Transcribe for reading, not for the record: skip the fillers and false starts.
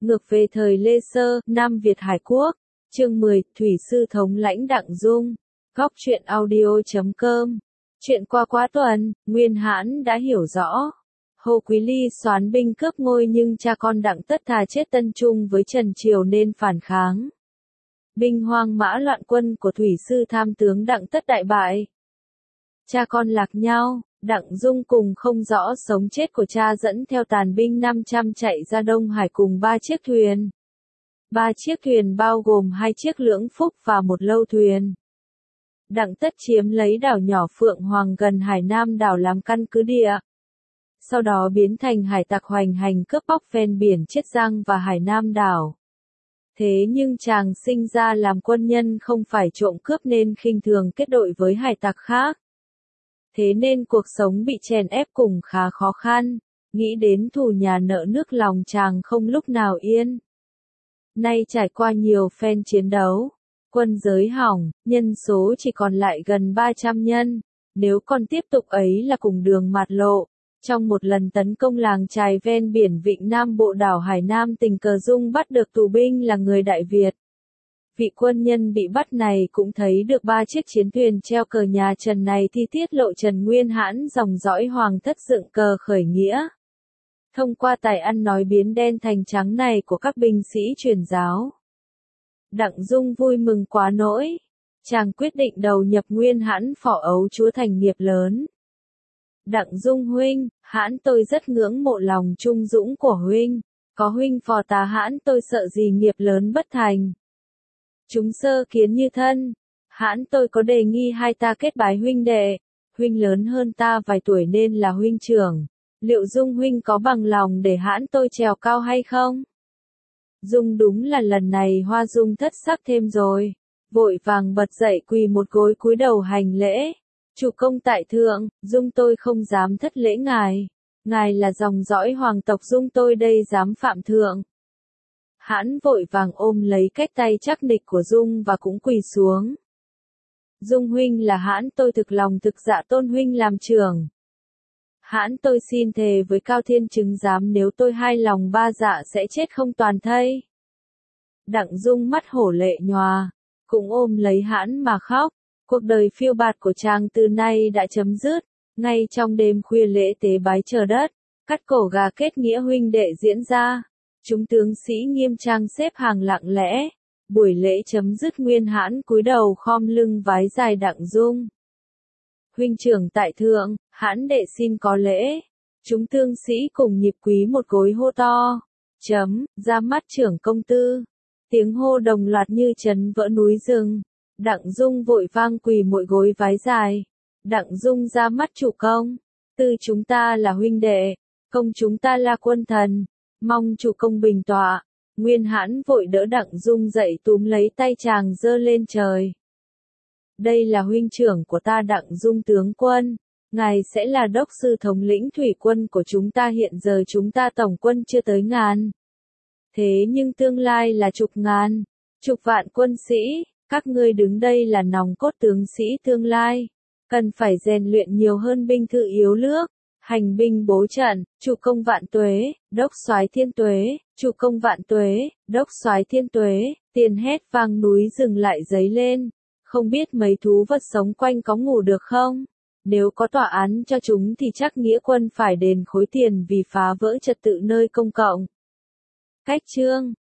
Ngược về thời Lê Sơ, Nam Việt Hải Quốc. Chương 10, Thủy sư thống lãnh Đặng Dung. Góc truyện audio.com. Chuyện qua quá tuần, Nguyên Hãn đã hiểu rõ. Hồ Quý Ly soán binh cướp ngôi nhưng cha con Đặng Tất thà chết tân chung với Trần Triều nên phản kháng. Binh hoang mã loạn quân của thủy sư tham tướng Đặng Tất đại bại. Cha con lạc nhau, Đặng Dung cùng không rõ sống chết của cha dẫn theo tàn binh 500 chạy ra Đông Hải cùng 3 chiếc thuyền. 3 chiếc thuyền bao gồm 2 chiếc Lưỡng Phúc và một lâu thuyền. Đặng Tất chiếm lấy đảo nhỏ Phượng Hoàng gần Hải Nam đảo làm căn cứ địa. Sau đó biến thành hải tặc hoành hành cướp bóc ven biển Chiết Giang và Hải Nam đảo. Thế nhưng chàng sinh ra làm quân nhân không phải trộm cướp nên khinh thường kết đội với hải tặc khác. Thế nên cuộc sống bị chèn ép cùng khá khó khăn, nghĩ đến thù nhà nợ nước lòng chàng không lúc nào yên. Nay trải qua nhiều phen chiến đấu, quân giới hỏng, nhân số chỉ còn lại gần 300 nhân, nếu còn tiếp tục ấy là cùng đường mạt lộ. Trong một lần tấn công làng chài ven biển Vịnh Nam Bộ đảo Hải Nam tình cờ Dung bắt được tù binh là người Đại Việt. Vị quân nhân bị bắt này cũng thấy được 3 chiếc chiến thuyền treo cờ nhà Trần này thì tiết lộ Trần Nguyên Hãn dòng dõi hoàng thất dựng cờ khởi nghĩa. Thông qua tài ăn nói biến đen thành trắng này của các binh sĩ truyền giáo. Đặng Dung vui mừng quá nỗi. Chàng quyết định đầu nhập Nguyên Hãn phò ấu chúa thành nghiệp lớn. Đặng Dung huynh, Hãn tôi rất ngưỡng mộ lòng trung dũng của huynh. Có huynh phò tá Hãn tôi sợ gì nghiệp lớn bất thành. Chúng sơ kiến như thân. Hãn tôi có đề nghi hai ta kết bái huynh đệ. Huynh lớn hơn ta vài tuổi nên là huynh trưởng. Liệu Dung huynh có bằng lòng để Hãn tôi trèo cao hay không? Dung đúng là lần này Hoa Dung thất sắc thêm rồi. Vội vàng bật dậy quỳ một gối cúi đầu hành lễ. Chủ công tại thượng, Dung tôi không dám thất lễ ngài. Ngài là dòng dõi hoàng tộc Dung tôi đây dám phạm thượng. Hãn vội vàng ôm lấy cách tay chắc nịch của Dung và cũng quỳ xuống. Dung huynh là Hãn tôi thực lòng thực dạ tôn huynh làm trưởng. Hãn tôi xin thề với Cao Thiên chứng giám nếu tôi hai lòng ba dạ sẽ chết không toàn thây. Đặng Dung mắt hổ lệ nhòa, cũng ôm lấy Hãn mà khóc. Cuộc đời phiêu bạt của chàng từ nay đã chấm dứt. Ngay trong đêm khuya lễ tế bái trời đất, cắt cổ gà kết nghĩa huynh đệ diễn ra. Chúng tướng sĩ nghiêm trang xếp hàng lặng lẽ. Buổi lễ chấm dứt Nguyên Hãn cúi đầu khom lưng vái dài Đặng Dung. Huynh trưởng tại thượng, Hãn đệ xin có lễ. Chúng tướng sĩ cùng nhịp quý một gối hô to. Ra mắt trưởng công tư. Tiếng hô đồng loạt như chấn vỡ núi rừng. Đặng Dung vội vang quỳ mỗi gối vái dài. Đặng Dung ra mắt chủ công. Tư chúng ta là huynh đệ. Công chúng ta là quân thần. Mong chủ công bình tọa. Nguyên Hãn vội đỡ Đặng Dung dậy túm lấy tay chàng giơ lên trời. Đây là huynh trưởng của ta Đặng Dung tướng quân. Ngài sẽ là đốc sư thống lĩnh thủy quân của chúng ta hiện giờ chúng ta tổng quân chưa tới ngàn. Thế nhưng tương lai là chục ngàn, chục vạn quân sĩ. Các ngươi đứng đây là nòng cốt tướng sĩ tương lai. Cần phải rèn luyện nhiều hơn binh thư yếu lước. Hành binh bố trận, chủ công vạn tuế, đốc soái thiên tuế, chủ công vạn tuế, đốc soái thiên tuế, tiền hét vang núi rừng lại dấy lên. Không biết mấy thú vật sống quanh có ngủ được không? Nếu có tòa án cho chúng thì chắc nghĩa quân phải đền khối tiền vì phá vỡ trật tự nơi công cộng. Cách chương